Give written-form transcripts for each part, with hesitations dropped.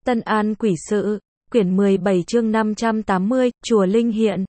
Tân An Quỷ Sự, quyển 17 chương 580, Chùa Linh Hiện.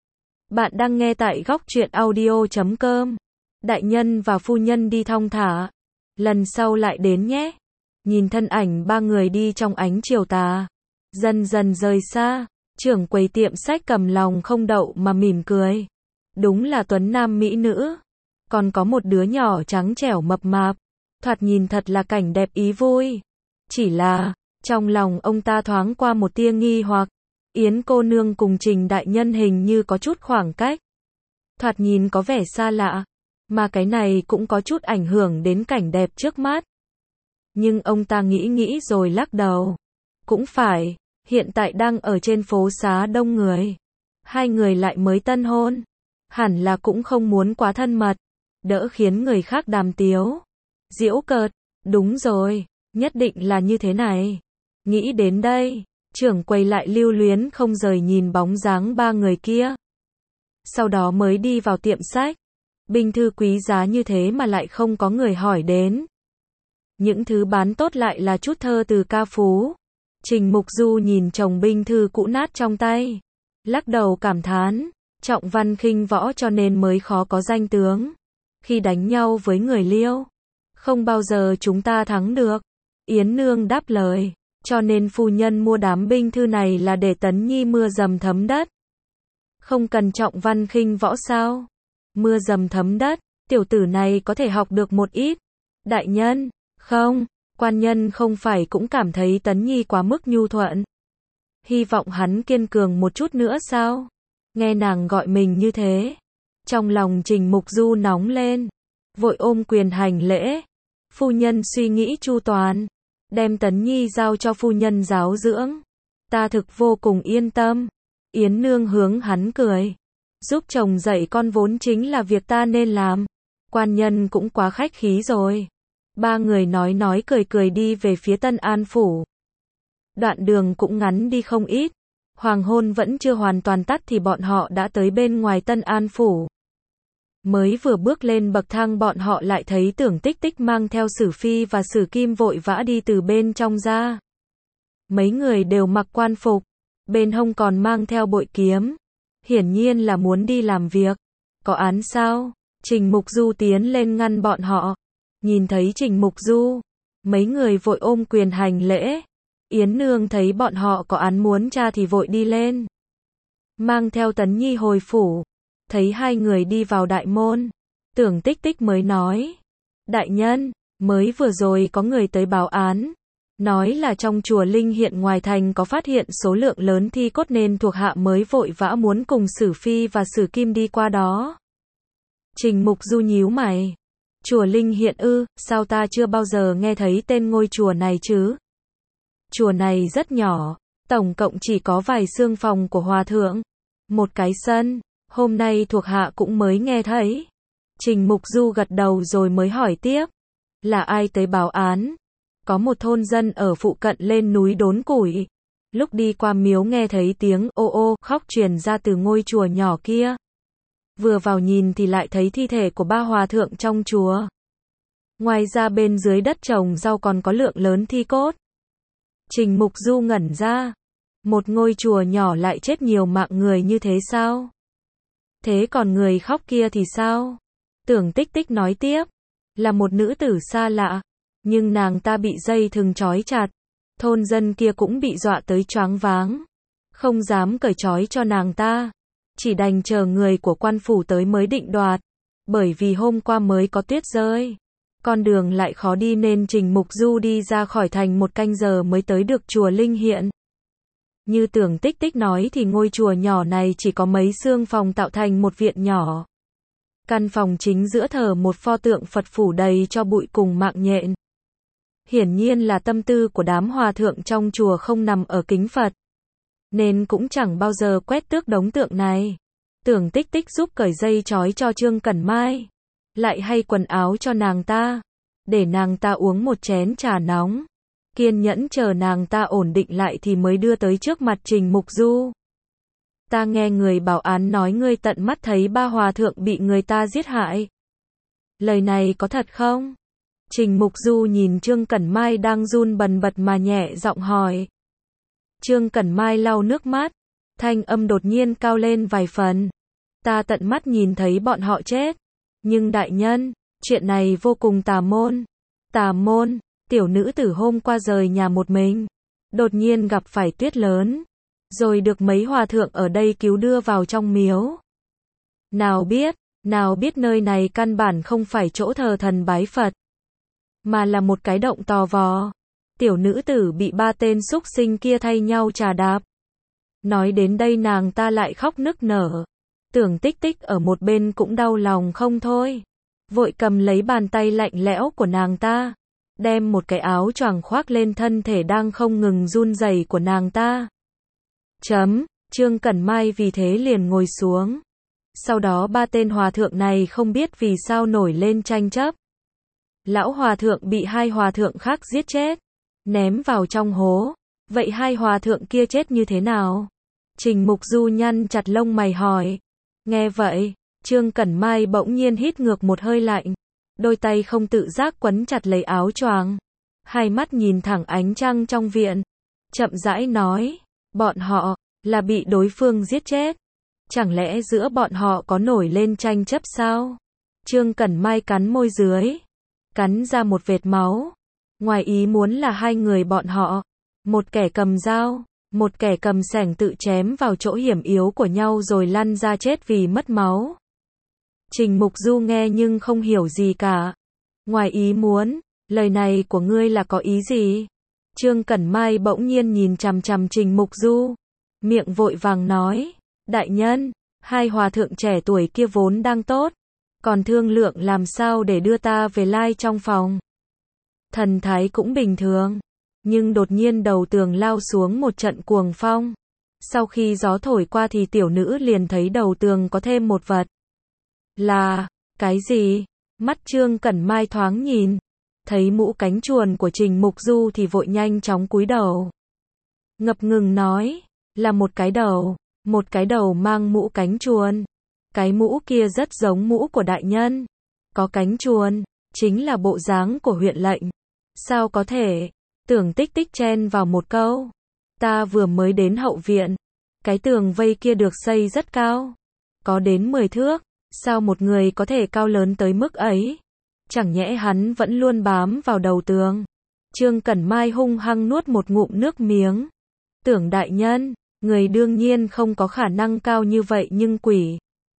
Bạn đang nghe tại góc truyện audio.com. Đại nhân và phu nhân đi thong thả. Lần sau lại đến nhé. Nhìn thân ảnh ba người đi trong ánh chiều tà. Dần dần rời xa. Trưởng quầy tiệm sách cầm lòng không đậu mà mỉm cười. Đúng là tuấn nam mỹ nữ. Còn có một đứa nhỏ trắng trẻo mập mạp. Thoạt nhìn thật là cảnh đẹp ý vui. Chỉ là, trong lòng ông ta thoáng qua một tia nghi hoặc. Yến cô nương cùng Trình đại nhân hình như có chút khoảng cách. Thoạt nhìn có vẻ xa lạ. Mà cái này cũng có chút ảnh hưởng đến cảnh đẹp trước mắt. Nhưng ông ta nghĩ rồi lắc đầu. Cũng phải, hiện tại đang ở trên phố xá đông người. Hai người lại mới tân hôn. Hẳn là cũng không muốn quá thân mật. Đỡ khiến người khác đàm tiếu. Giễu cợt, đúng rồi, nhất định là như thế này. Nghĩ đến đây, trưởng quầy lại lưu luyến không rời nhìn bóng dáng ba người kia. Sau đó mới đi vào tiệm sách. Binh thư quý giá như thế mà lại không có người hỏi đến. Những thứ bán tốt lại là chút thơ từ ca phú. Trình Mục Du nhìn chồng binh thư cũ nát trong tay. Lắc đầu cảm thán, trọng văn khinh võ cho nên mới khó có danh tướng. Khi đánh nhau với người Liêu, không bao giờ chúng ta thắng được. Yến nương đáp lời, cho nên phu nhân mua đám binh thư này là để Tấn Nhi mưa dầm thấm đất. Không cần trọng văn khinh võ sao? Mưa dầm thấm đất, tiểu tử này có thể học được một ít. Đại nhân, không, quan nhân không phải cũng cảm thấy Tấn Nhi quá mức nhu thuận. Hy vọng hắn kiên cường một chút nữa sao? Nghe nàng gọi mình như thế. Trong lòng Trình Mục Du nóng lên. Vội ôm quyền hành lễ. Phu nhân suy nghĩ chu toàn. Đem Tấn Nhi giao cho phu nhân giáo dưỡng. Ta thực vô cùng yên tâm. Yến nương hướng hắn cười. Giúp chồng dạy con vốn chính là việc ta nên làm. Quan nhân cũng quá khách khí rồi. Ba người nói cười đi về phía Tân An Phủ. Đoạn đường cũng ngắn đi không ít. Hoàng hôn vẫn chưa hoàn toàn tắt thì bọn họ đã tới bên ngoài Tân An Phủ. Mới vừa bước lên bậc thang bọn họ lại thấy Tưởng Tích Tích mang theo Sử Phi và Sử Kim vội vã đi từ bên trong ra. Mấy người đều mặc quan phục, bên hông còn mang theo bội kiếm. Hiển nhiên là muốn đi làm việc. Có án sao? Trình Mục Du tiến lên ngăn bọn họ. Nhìn thấy Trình Mục Du, mấy người vội ôm quyền hành lễ. Yến nương thấy bọn họ có án muốn tra thì vội đi lên. Mang theo Tấn Nhi hồi phủ. Thấy hai người đi vào đại môn. Tưởng Tích Tích mới nói. Đại nhân, mới vừa rồi có người tới báo án. Nói là trong chùa Linh Hiện ngoài thành có phát hiện số lượng lớn thi cốt nên thuộc hạ mới vội vã muốn cùng Sử Phi và Sử Kim đi qua đó. Trình Mục Du nhíu mày. Chùa Linh Hiện ư, sao ta chưa bao giờ nghe thấy tên ngôi chùa này chứ? Chùa này rất nhỏ, tổng cộng chỉ có vài xương phòng của hòa thượng. Một cái sân, hôm nay thuộc hạ cũng mới nghe thấy. Trình Mục Du gật đầu rồi mới hỏi tiếp. Là ai tới báo án? Có một thôn dân ở phụ cận lên núi đốn củi. Lúc đi qua miếu nghe thấy tiếng ô ô khóc truyền ra từ ngôi chùa nhỏ kia. Vừa vào nhìn thì lại thấy thi thể của ba hòa thượng trong chùa. Ngoài ra bên dưới đất trồng rau còn có lượng lớn thi cốt. Trình Mục Du ngẩn ra. Một ngôi chùa nhỏ lại chết nhiều mạng người như thế sao? Thế còn người khóc kia thì sao? Tưởng Tích Tích nói tiếp. Là một nữ tử xa lạ. Nhưng nàng ta bị dây thừng trói chặt. Thôn dân kia cũng bị dọa tới choáng váng. Không dám cởi trói cho nàng ta. Chỉ đành chờ người của quan phủ tới mới định đoạt. Bởi vì hôm qua mới có tuyết rơi. Con đường lại khó đi nên Trình Mục Du đi ra khỏi thành 1 canh giờ mới tới được chùa Linh Hiện. Như Tưởng Tích Tích nói thì ngôi chùa nhỏ này chỉ có mấy xương phòng tạo thành một viện nhỏ. Căn phòng chính giữa thờ một pho tượng Phật phủ đầy cho bụi cùng mạng nhện. Hiển nhiên là tâm tư của đám hòa thượng trong chùa không nằm ở kính Phật. Nên cũng chẳng bao giờ quét tước đống tượng này. Tưởng Tích Tích giúp cởi dây trói cho Trương Cẩn Mai. Lại hay quần áo cho nàng ta. Để nàng ta uống một chén trà nóng. Kiên nhẫn chờ nàng ta ổn định lại thì mới đưa tới trước mặt Trình Mục Du. Ta nghe người bảo án nói ngươi tận mắt thấy ba hòa thượng bị người ta giết hại. Lời này có thật không? Trình Mục Du nhìn Trương Cẩn Mai đang run bần bật mà nhẹ giọng hỏi. Trương Cẩn Mai lau nước mắt, thanh âm đột nhiên cao lên vài phần. Ta tận mắt nhìn thấy bọn họ chết. Nhưng đại nhân, chuyện này vô cùng tà môn. Tà môn, tiểu nữ tử hôm qua rời nhà một mình. Đột nhiên gặp phải tuyết lớn. Rồi được mấy hòa thượng ở đây cứu đưa vào trong miếu. Nào biết nơi này căn bản không phải chỗ thờ thần bái Phật. Mà là một cái động tò vò. Tiểu nữ tử bị 3 tên súc sinh kia thay nhau trà đạp. Nói đến đây nàng ta lại khóc nức nở. Tưởng Tích Tích ở một bên cũng đau lòng không thôi. Vội cầm lấy bàn tay lạnh lẽo của nàng ta. Đem một cái áo choàng khoác lên thân thể đang không ngừng run rẩy của nàng ta. Trương Cẩn Mai vì thế liền ngồi xuống. Sau đó 3 tên hòa thượng này không biết vì sao nổi lên tranh chấp. Lão hòa thượng bị 2 hòa thượng khác giết chết. Ném vào trong hố. Vậy 2 hòa thượng kia chết như thế nào? Trình Mục Du nhăn chặt lông mày hỏi. Nghe vậy, Trương Cẩn Mai bỗng nhiên hít ngược một hơi lạnh. Đôi tay không tự giác quấn chặt lấy áo choàng. Hai mắt nhìn thẳng ánh trăng trong viện. Chậm rãi nói. Bọn họ, là bị đối phương giết chết. Chẳng lẽ giữa bọn họ có nổi lên tranh chấp sao? Trương Cẩn Mai cắn môi dưới. Cắn ra một vệt máu. Ngoài ý muốn là 2 người bọn họ. Một kẻ cầm dao, một kẻ cầm xẻng tự chém vào chỗ hiểm yếu của nhau rồi lăn ra chết vì mất máu. Trình Mục Du nghe nhưng không hiểu gì cả. Ngoài ý muốn, lời này của ngươi là có ý gì? Trương Cẩn Mai bỗng nhiên nhìn chằm chằm Trình Mục Du. Miệng vội vàng nói. Đại nhân, 2 hòa thượng trẻ tuổi kia vốn đang tốt. Còn thương lượng làm sao để đưa ta về lai trong phòng. Thần thái cũng bình thường. Nhưng đột nhiên đầu tường lao xuống một trận cuồng phong. Sau khi gió thổi qua thì tiểu nữ liền thấy đầu tường có thêm một vật. Là, cái gì? Mắt Trương Cẩn Mai thoáng nhìn. Thấy mũ cánh chuồn của Trình Mục Du thì vội nhanh chóng cúi đầu. Ngập ngừng nói, là một cái đầu mang mũ cánh chuồn. Cái mũ kia rất giống mũ của đại nhân. Có cánh chuồn, chính là bộ dáng của huyện lệnh. Sao có thể? Tưởng Tích Tích chen vào một câu. Ta vừa mới đến hậu viện. Cái tường vây kia được xây rất cao. Có đến 10 thước. Sao một người có thể cao lớn tới mức ấy? Chẳng nhẽ hắn vẫn luôn bám vào đầu tường. Trương Cẩn Mai hung hăng nuốt một ngụm nước miếng. Tưởng đại nhân, người đương nhiên không có khả năng cao như vậy nhưng quỷ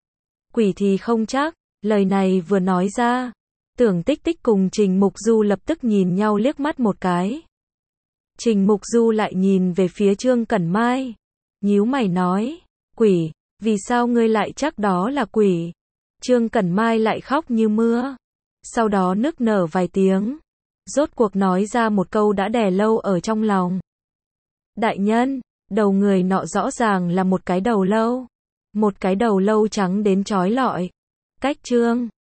thì không chắc. Lời này vừa nói ra. Tưởng Tích Tích cùng Trình Mục Du lập tức nhìn nhau liếc mắt một cái. Trình Mục Du lại nhìn về phía Trương Cẩn Mai. Nhíu mày nói. Quỷ, vì sao ngươi lại chắc đó là quỷ? Trương Cẩn Mai lại khóc như mưa. Sau đó nức nở vài tiếng. Rốt cuộc nói ra một câu đã đè lâu ở trong lòng. Đại nhân, đầu người nọ rõ ràng là một cái đầu lâu. Một cái đầu lâu trắng đến chói lọi. Cách Trương